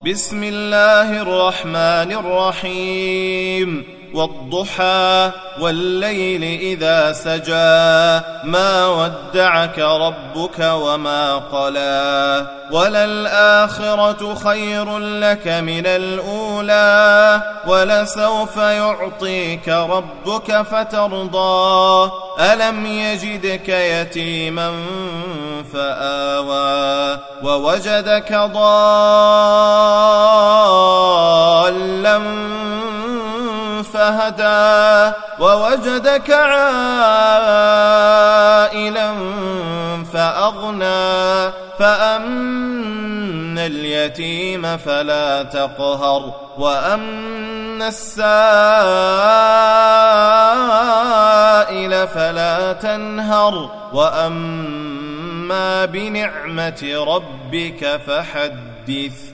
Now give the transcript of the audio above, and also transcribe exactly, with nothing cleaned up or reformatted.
بسم الله الرحمن الرحيم والضحى والليل إذا سجى ما ودعك ربك وما قلى وللآخرة خير لك من الأولى ولسوف يعطيك ربك فترضى ألم يجدك يتيما فآوى ووجدك ضالا فهدى ووجدك عائلا فأغنى فأما اليتيم فلا تقهر وأما السائل فلا تنهر وأما بنعمة ربك فحدث.